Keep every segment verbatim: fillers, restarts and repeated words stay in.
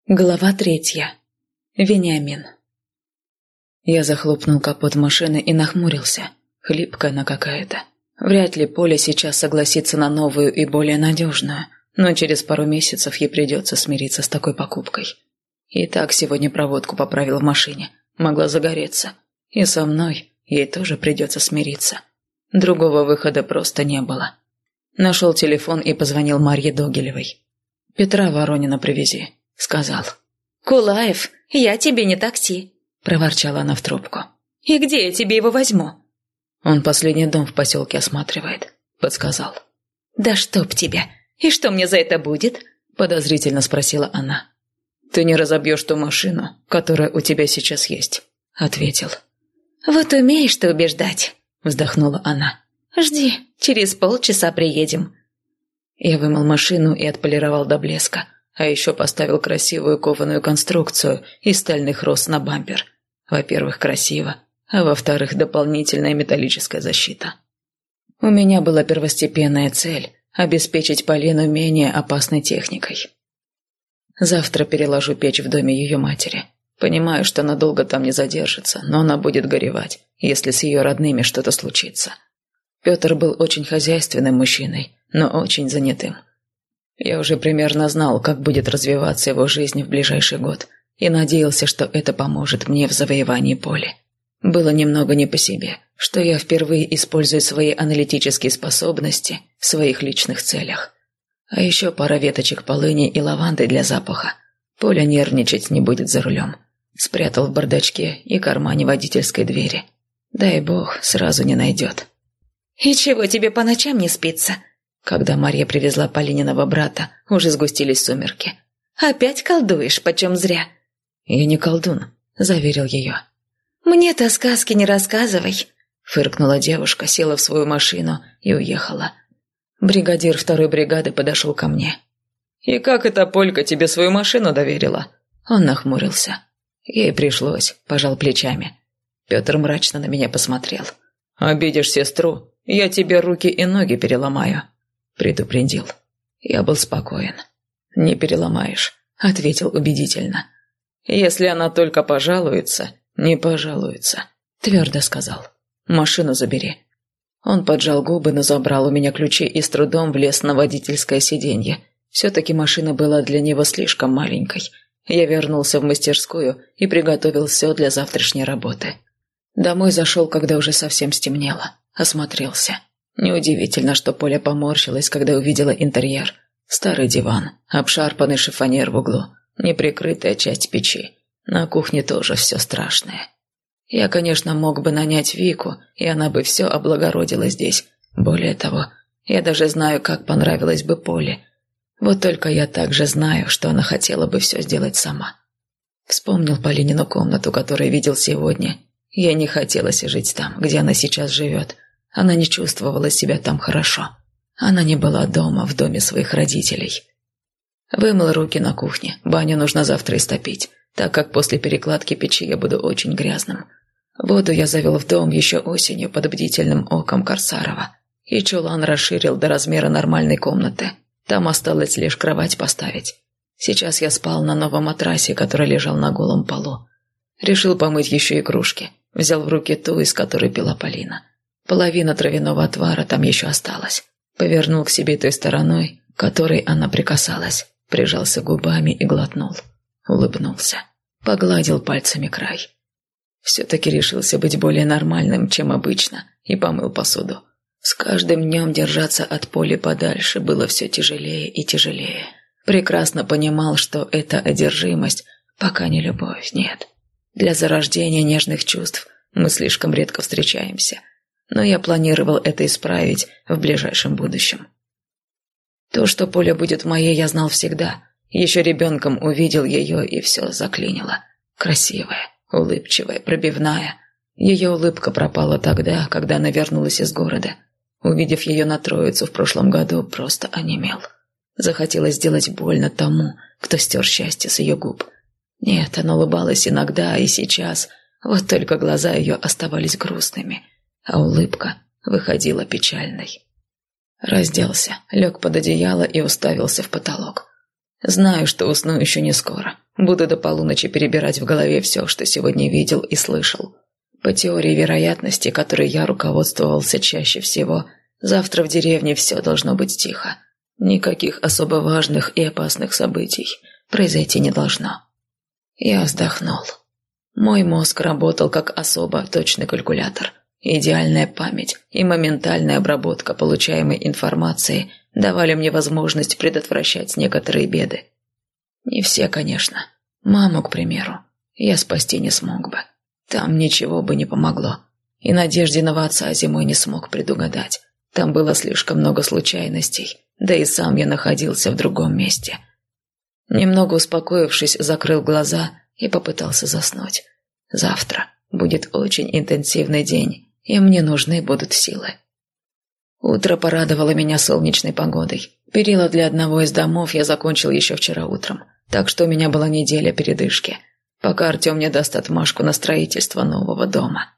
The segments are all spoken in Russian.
Глава третья. Вениамин. Я захлопнул капот машины и нахмурился. Хлипкая она какая-то. Вряд ли Поля сейчас согласится на новую и более надежную, но через пару месяцев ей придется смириться с такой покупкой. И так сегодня проводку поправил в машине. Могла загореться. И со мной ей тоже придется смириться. Другого выхода просто не было. Нашел телефон и позвонил Марье Догилевой. «Петра Воронина привези», — сказал. «Кулаев, я тебе не такси», – проворчала она в трубку. «И где я тебе его возьму?» «Он последний дом в поселке осматривает», – подсказал. «Да чтоб тебя! И что мне за это будет?» – подозрительно спросила она. «Ты не разобьешь ту машину, которая у тебя сейчас есть», – ответил. «Вот умеешь ты убеждать», – вздохнула она. «Жди, через полчаса приедем». Я вымыл машину и отполировал до блеска. А еще поставил красивую кованую конструкцию из стальных роз на бампер. Во-первых, красиво, а во-вторых, дополнительная металлическая защита. У меня была первостепенная цель – обеспечить Полину менее опасной техникой. Завтра переложу печь в доме ее матери. Понимаю, что она долго там не задержится, но она будет горевать, если с ее родными что-то случится. Петр был очень хозяйственным мужчиной, но очень занятым. Я уже примерно знал, как будет развиваться его жизнь в ближайший год, и надеялся, что это поможет мне в завоевании Поли. Было немного не по себе, что я впервые использую свои аналитические способности в своих личных целях. А еще пара веточек полыни и лаванды для запаха. Поля нервничать не будет за рулем. Спрятал в бардачке и кармане водительской двери. Дай бог, сразу не найдет. «И чего тебе по ночам не спится?» Когда Марья привезла Полининого брата, уже сгустились сумерки. «Опять колдуешь, почем зря?» «Я не колдун», — заверил ее. «Мне-то сказки не рассказывай», — фыркнула девушка, села в свою машину и уехала. Бригадир второй бригады подошел ко мне. «И как эта Полька тебе свою машину доверила?» Он нахмурился. Ей пришлось, пожал плечами. Петр мрачно на меня посмотрел. «Обидишь сестру, я тебе руки и ноги переломаю», — предупредил. Я был спокоен. «Не переломаешь», — ответил убедительно. «Если она только пожалуется, не пожалуется», — твердо сказал. «Машину забери». Он поджал губы, но забрал у меня ключи и с трудом влез на водительское сиденье. Все-таки машина была для него слишком маленькой. Я вернулся в мастерскую и приготовил все для завтрашней работы. Домой зашел, когда уже совсем стемнело. Осмотрелся. Неудивительно, что Поля поморщилась, когда увидела интерьер. Старый диван, обшарпанный шифоньер в углу, неприкрытая часть печи. На кухне тоже все страшное. Я, конечно, мог бы нанять Вику, и она бы все облагородила здесь. Более того, я даже знаю, как понравилось бы Поле. Вот только я также знаю, что она хотела бы все сделать сама. Вспомнил Полинину комнату, которую видел сегодня. Ей не хотелось жить там, где она сейчас живет. Она не чувствовала себя там хорошо. Она не была дома, в доме своих родителей. Вымыл руки на кухне. Баню нужно завтра истопить, так как после перекладки печи я буду очень грязным. Воду я завел в дом еще осенью под бдительным оком Корсарова. И чулан расширил до размера нормальной комнаты. Там осталось лишь кровать поставить. Сейчас я спал на новом матрасе, который лежал на голом полу. Решил помыть еще и кружки. Взял в руки ту, из которой пила Полина. Половина травяного отвара там еще осталась. Повернул к себе той стороной, которой она прикасалась. Прижался губами и глотнул. Улыбнулся. Погладил пальцами край. Все-таки решился быть более нормальным, чем обычно, и помыл посуду. С каждым днем держаться от Поли подальше было все тяжелее и тяжелее. Прекрасно понимал, что это одержимость, пока не любовь, нет. Для зарождения нежных чувств мы слишком редко встречаемся. Но я планировал это исправить в ближайшем будущем. То, что Поля будет моей, я знал всегда. Еще ребенком увидел ее, и все заклинило. Красивая, улыбчивая, пробивная. Ее улыбка пропала тогда, когда она вернулась из города. Увидев ее на Троицу в прошлом году, просто онемел. Захотелось сделать больно тому, кто стер счастье с ее губ. Нет, она улыбалась иногда и сейчас, вот только глаза ее оставались грустными, а улыбка выходила печальной. Разделся, лег под одеяло и уставился в потолок. Знаю, что усну еще не скоро. Буду до полуночи перебирать в голове все, что сегодня видел и слышал. По теории вероятности, которой я руководствовался чаще всего, завтра в деревне все должно быть тихо. Никаких особо важных и опасных событий произойти не должно. Я вздохнул. Мой мозг работал как особо точный калькулятор. Идеальная память и моментальная обработка получаемой информации давали мне возможность предотвращать некоторые беды. Не все, конечно. Маму, к примеру, я спасти не смог бы. Там ничего бы не помогло. И Надеждиного отца зимой не смог предугадать. Там было слишком много случайностей, да и сам я находился в другом месте. Немного успокоившись, закрыл глаза и попытался заснуть. Завтра будет очень интенсивный день, и мне нужны будут силы. Утро порадовало меня солнечной погодой. Перила для одного из домов я закончил еще вчера утром, так что у меня была неделя передышки, пока Артем не даст отмашку на строительство нового дома.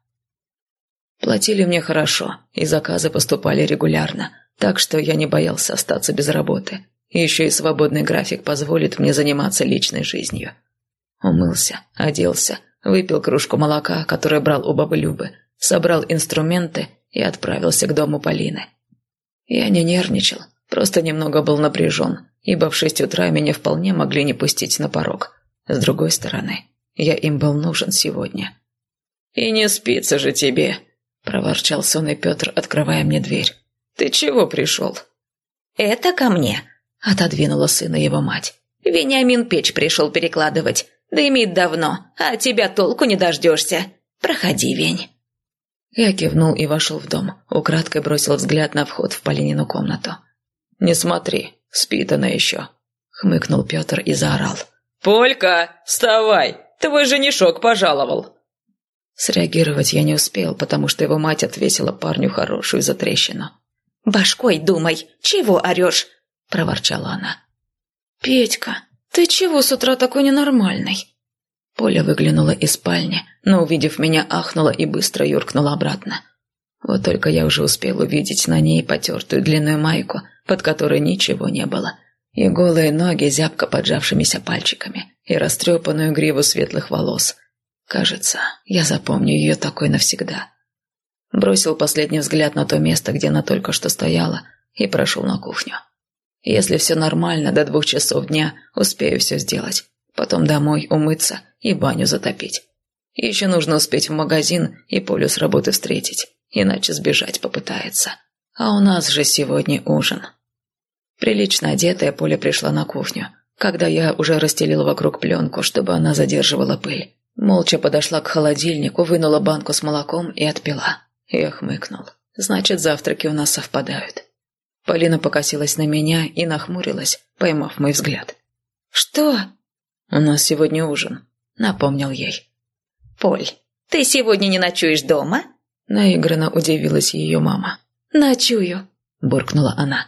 Платили мне хорошо, и заказы поступали регулярно, так что я не боялся остаться без работы. Еще и свободный график позволит мне заниматься личной жизнью. Умылся, оделся, выпил кружку молока, которую брал у бабы Любы, собрал инструменты и отправился к дому Полины. Я не нервничал, просто немного был напряжен, ибо в шесть утра меня вполне могли не пустить на порог. С другой стороны, я им был нужен сегодня. «И не спится же тебе!» – проворчал сонный Петр, открывая мне дверь. «Ты чего пришел?» «Это ко мне», – отодвинула сына его мать. «Вениамин печь пришел перекладывать. Дымит давно, а от тебя толку не дождешься. Проходи, Вень». Я кивнул и вошел в дом, украдкой бросил взгляд на вход в Полинину комнату. «Не смотри, спит она еще», – хмыкнул Петр и заорал. «Полька, вставай, твой женишок пожаловал». Среагировать я не успел, потому что его мать отвесила парню хорошую затрещину. «Башкой думай, чего орешь?» – проворчала она. «Петька, ты чего с утра такой ненормальный?» Поля выглянула из спальни, но, увидев меня, ахнула и быстро юркнула обратно. Вот только я уже успел увидеть на ней потертую длинную майку, под которой ничего не было, и голые ноги зябко поджавшимися пальчиками, и растрепанную гриву светлых волос. Кажется, я запомню ее такой навсегда. Бросил последний взгляд на то место, где она только что стояла, и прошел на кухню. Если все нормально, до двух часов дня успею все сделать. Потом домой умыться и баню затопить. Еще нужно успеть в магазин и Полю с работы встретить, иначе сбежать попытается. А у нас же сегодня ужин. Прилично одетая, Поля пришла на кухню, когда я уже расстелил вокруг пленку, чтобы она задерживала пыль. Молча подошла к холодильнику, вынула банку с молоком и отпила. Я хмыкнул. Значит, завтраки у нас совпадают. Полина покосилась на меня и нахмурилась, поймав мой взгляд. «Что?» «У нас сегодня ужин», — напомнил ей. «Поль, ты сегодня не ночуешь дома?» Наигранно удивилась ее мама. «Ночую», — буркнула она.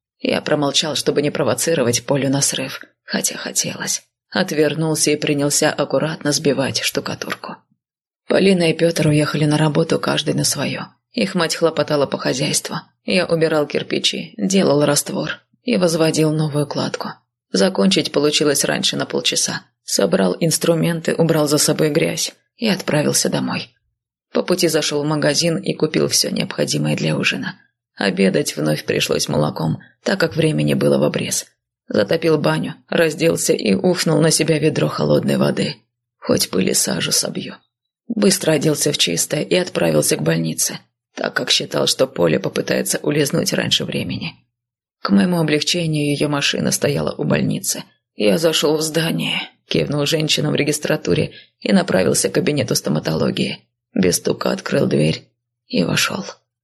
Я промолчал, чтобы не провоцировать Полю на срыв, хотя хотелось. Отвернулся и принялся аккуратно сбивать штукатурку. Полина и Петр уехали на работу каждый на свое. Их мать хлопотала по хозяйству. Я убирал кирпичи, делал раствор и возводил новую кладку. Закончить получилось раньше на полчаса. Собрал инструменты, убрал за собой грязь и отправился домой. По пути зашел в магазин и купил все необходимое для ужина. Обедать вновь пришлось молоком, так как времени было в обрез. Затопил баню, разделся и ухнул на себя ведро холодной воды. Хоть пыль и сажу собью. Быстро оделся в чистое и отправился к больнице, так как считал, что Поля попытается улизнуть раньше времени. К моему облегчению ее машина стояла у больницы. Я зашел в здание, кивнул женщинам в регистратуре и направился к кабинету стоматологии. Без стука открыл дверь и вошел.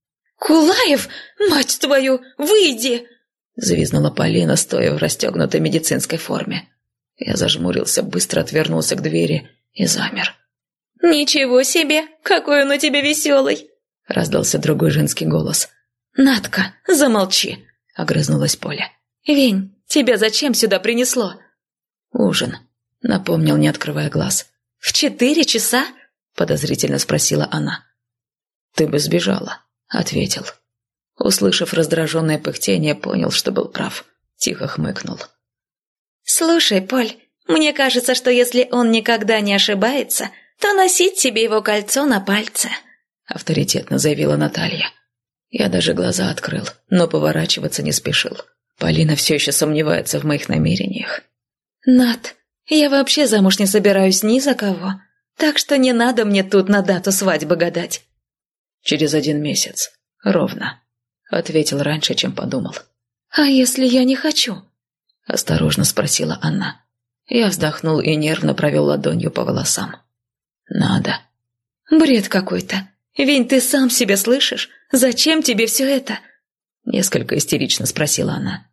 «Кулаев, мать твою, выйди!» — завизнула Полина, стоя в расстегнутой медицинской форме. Я зажмурился, быстро отвернулся к двери и замер. «Ничего себе, какой он у тебя веселый!» — раздался другой женский голос. «Надка, замолчи!» — огрызнулась Поля. «Вень, тебя зачем сюда принесло?» «Ужин», — напомнил, не открывая глаз. «В четыре часа?» — подозрительно спросила она. «Ты бы сбежала», — ответил. Услышав раздраженное пыхтение, понял, что был прав. Тихо хмыкнул. «Слушай, Поль, Мне кажется, что если он никогда не ошибается, то носить себе его кольцо на пальце», — авторитетно заявила Наталья. Я даже глаза открыл, но поворачиваться не спешил. Полина все еще сомневается в моих намерениях. «Над, я вообще замуж не собираюсь ни за кого, так что не надо мне тут на дату свадьбы гадать». «Через один месяц. Ровно», — ответил раньше, чем подумал. «А если я не хочу?» — осторожно спросила она. Я вздохнул и нервно провел ладонью по волосам. «Надо». «Бред какой-то. Вень, ты сам себя слышишь? Зачем тебе все это?» Несколько истерично спросила она.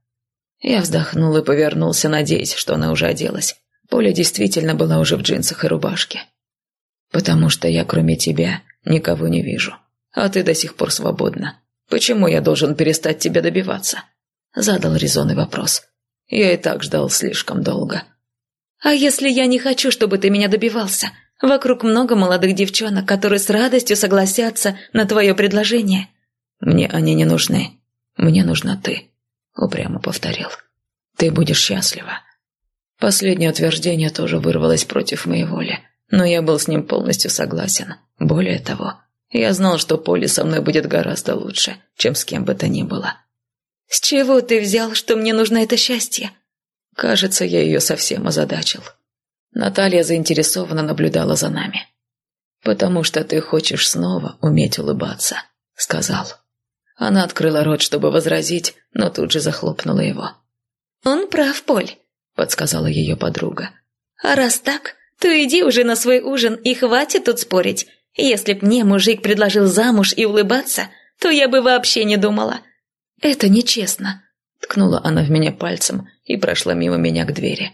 Я вздохнул и повернулся, надеясь, что она уже оделась. Поля действительно была уже в джинсах и рубашке. «Потому что я, кроме тебя, никого не вижу. А ты до сих пор свободна. Почему я должен перестать тебя добиваться?» Задал резонный вопрос. Я и так ждал слишком долго. «А если я не хочу, чтобы ты меня добивался? Вокруг много молодых девчонок, которые с радостью согласятся на твое предложение». «Мне они не нужны. Мне нужна ты», — упрямо повторил. «Ты будешь счастлива». Последнее утверждение тоже вырвалось против моей воли, но я был с ним полностью согласен. Более того, я знал, что Поле со мной будет гораздо лучше, чем с кем бы то ни было. «С чего ты взял, что мне нужно это счастье?» Кажется, я ее совсем озадачил. Наталья заинтересованно наблюдала за нами. «Потому что ты хочешь снова уметь улыбаться», — сказал. Она открыла рот, чтобы возразить, но тут же захлопнула его. «Он прав, Поль», — подсказала ее подруга. «А раз так, то иди уже на свой ужин и хватит тут спорить. Если б мне мужик предложил замуж и улыбаться, то я бы вообще не думала. Это нечестно», — ткнула она в меня пальцем и прошла мимо меня к двери.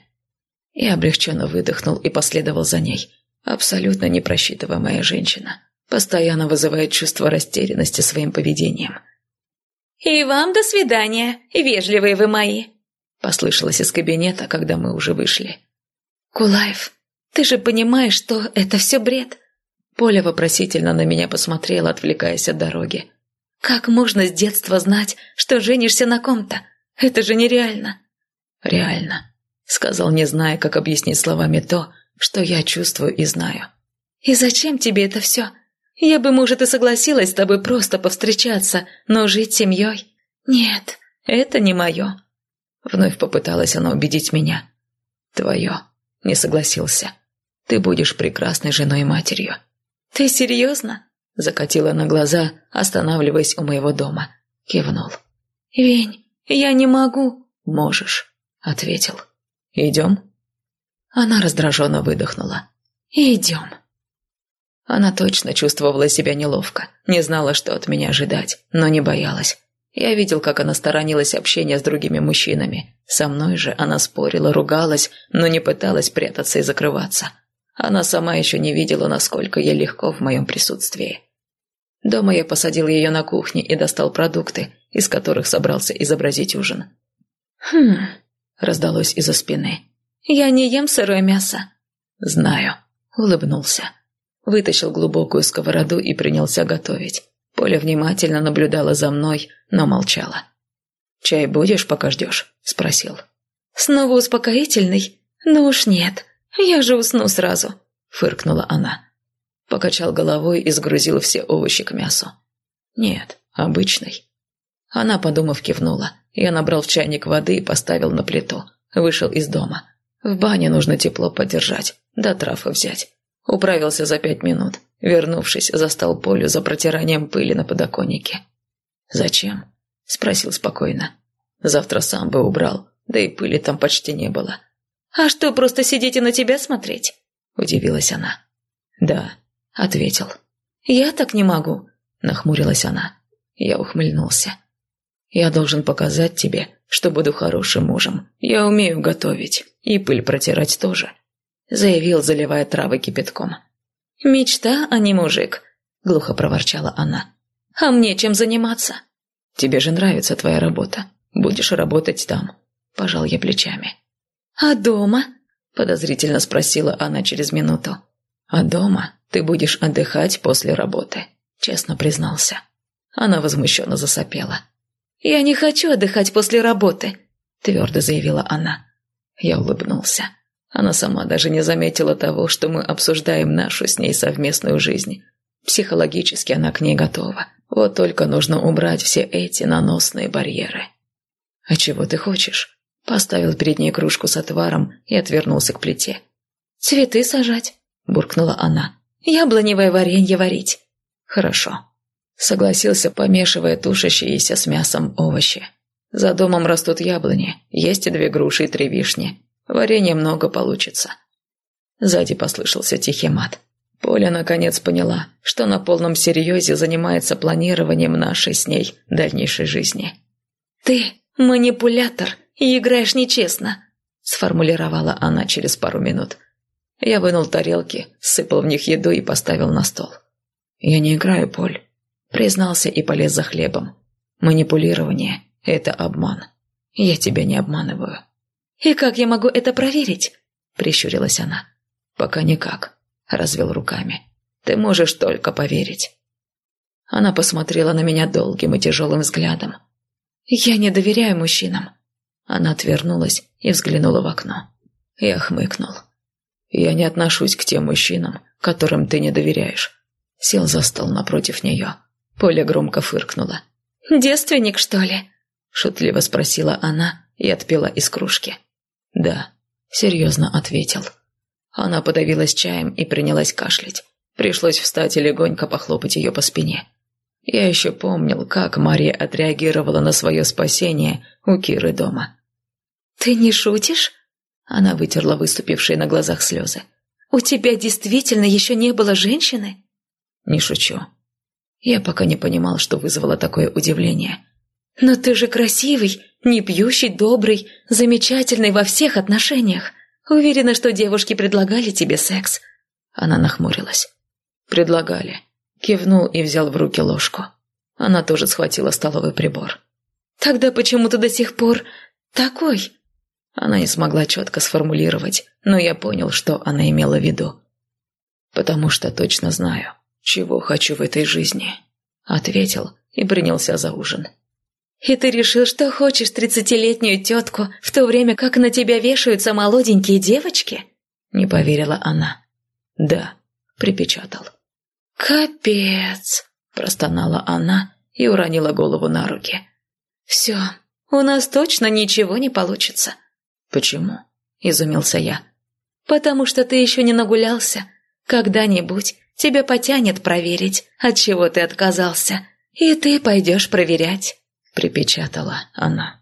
Я облегченно выдохнул и последовал за ней. Абсолютно непросчитываемая женщина. Постоянно вызывает чувство растерянности своим поведением. «И вам до свидания, вежливые вы мои», — послышалось из кабинета, когда мы уже вышли. «Кулаев, ты же понимаешь, что это все бред?» Поля вопросительно на меня посмотрела, отвлекаясь от дороги. «Как можно с детства знать, что женишься на ком-то? Это же нереально». «Реально», — сказал, не зная, как объяснить словами то, что я чувствую и знаю. «И зачем тебе это все? Я бы, может, и согласилась с тобой просто повстречаться, но жить семьей? Нет, это не мое». Вновь попыталась она убедить меня. «Твое», — не согласился. «Ты будешь прекрасной женой и матерью». «Ты серьезно?» — закатила на глаза, останавливаясь у моего дома. Кивнул. «Вень, я не могу». «Можешь», — ответил. «Идем?» Она раздраженно выдохнула. «Идем». Она точно чувствовала себя неловко, не знала, что от меня ожидать, но не боялась. Я видел, как она сторонилась общения с другими мужчинами. Со мной же она спорила, ругалась, но не пыталась прятаться и закрываться. Она сама еще не видела, насколько ей легко в моем присутствии. Дома я посадил ее на кухне и достал продукты, из которых собрался изобразить ужин. «Хм...» — раздалось из-за спины. «Я не ем сырое мясо». «Знаю», — улыбнулся. Вытащил глубокую сковороду и принялся готовить. Поля внимательно наблюдала за мной, но молчала. «Чай будешь, пока ждешь?» – спросил. «Снова успокоительный? Ну уж нет, я же усну сразу», – фыркнула она. Покачал головой и сгрузил все овощи к мясу. «Нет, обычный». Она, подумав, кивнула. Я набрал в чайник воды и поставил на плиту. Вышел из дома. В бане нужно тепло поддержать, да травы взять. Управился за пять минут. Вернувшись, застал Полю за протиранием пыли на подоконнике. «Зачем?» – спросил спокойно. «Завтра сам бы убрал, да и пыли там почти не было». «А что, просто сидеть и на тебя смотреть?» – удивилась она. «Да», – ответил. «Я так не могу», – нахмурилась она. Я ухмыльнулся. «Я должен показать тебе, что буду хорошим мужем. Я умею готовить, и пыль протирать тоже», – заявил, заливая травы кипятком. «Мечта, а не мужик», – глухо проворчала она. «А мне чем заниматься?» «Тебе же нравится твоя работа. Будешь работать там», – пожал я плечами. «А дома?» – подозрительно спросила она через минуту. «А дома ты будешь отдыхать после работы», – честно признался. Она возмущенно засопела. «Я не хочу отдыхать после работы», – твердо заявила она. Я улыбнулся. Она сама даже не заметила того, что мы обсуждаем нашу с ней совместную жизнь. Психологически она к ней готова. Вот только нужно убрать все эти наносные барьеры. «А чего ты хочешь?» Поставил перед ней кружку с отваром и отвернулся к плите. «Цветы сажать», – буркнула она. «Яблоневое варенье варить». «Хорошо», – согласился, помешивая тушащиеся с мясом овощи. «За домом растут яблони, есть и две груши и три вишни. Варенья много получится». Сзади послышался тихий мат. Поля наконец поняла, что на полном серьезе занимается планированием нашей с ней дальнейшей жизни. «Ты манипулятор и играешь нечестно», – сформулировала она через пару минут. Я вынул тарелки, сыпал в них еду и поставил на стол. «Я не играю, Поль», – признался и полез за хлебом. «Манипулирование – это обман. Я тебя не обманываю». «И как я могу это проверить?» – прищурилась она. «Пока никак», – развел руками. «Ты можешь только поверить». Она посмотрела на меня долгим и тяжелым взглядом. «Я не доверяю мужчинам». Она отвернулась и взглянула в окно. Я хмыкнул. «Я не отношусь к тем мужчинам, которым ты не доверяешь». Сел за стол напротив нее. Поля громко фыркнула. «Девственник, что ли?» Шутливо спросила она и отпила из кружки. «Да», серьезно ответил. Она подавилась чаем и принялась кашлять. Пришлось встать и легонько похлопать ее по спине. Я еще помнил, как Мария отреагировала на свое спасение у Киры дома. «Ты не шутишь?» Она вытерла выступившие на глазах слезы. «У тебя действительно еще не было женщины?» «Не шучу». Я пока не понимал, что вызвало такое удивление. «Но ты же красивый, не пьющий, добрый, замечательный во всех отношениях. Уверена, что девушки предлагали тебе секс». Она нахмурилась. «Предлагали». Кивнул и взял в руки ложку. Она тоже схватила столовый прибор. «Тогда почему ты до сих пор такой?» Она не смогла четко сформулировать, но я понял, что она имела в виду. «Потому что точно знаю, чего хочу в этой жизни», — ответил и принялся за ужин. «И ты решил, что хочешь тридцатилетнюю тетку, в то время как на тебя вешаются молоденькие девочки?» Не поверила она. «Да», — припечатал. «Капец!» – простонала она и уронила голову на руки. «Все, у нас точно ничего не получится». «Почему?» – изумился я. «Потому что ты еще не нагулялся. Когда-нибудь тебя потянет проверить, от чего ты отказался, и ты пойдешь проверять», – припечатала она.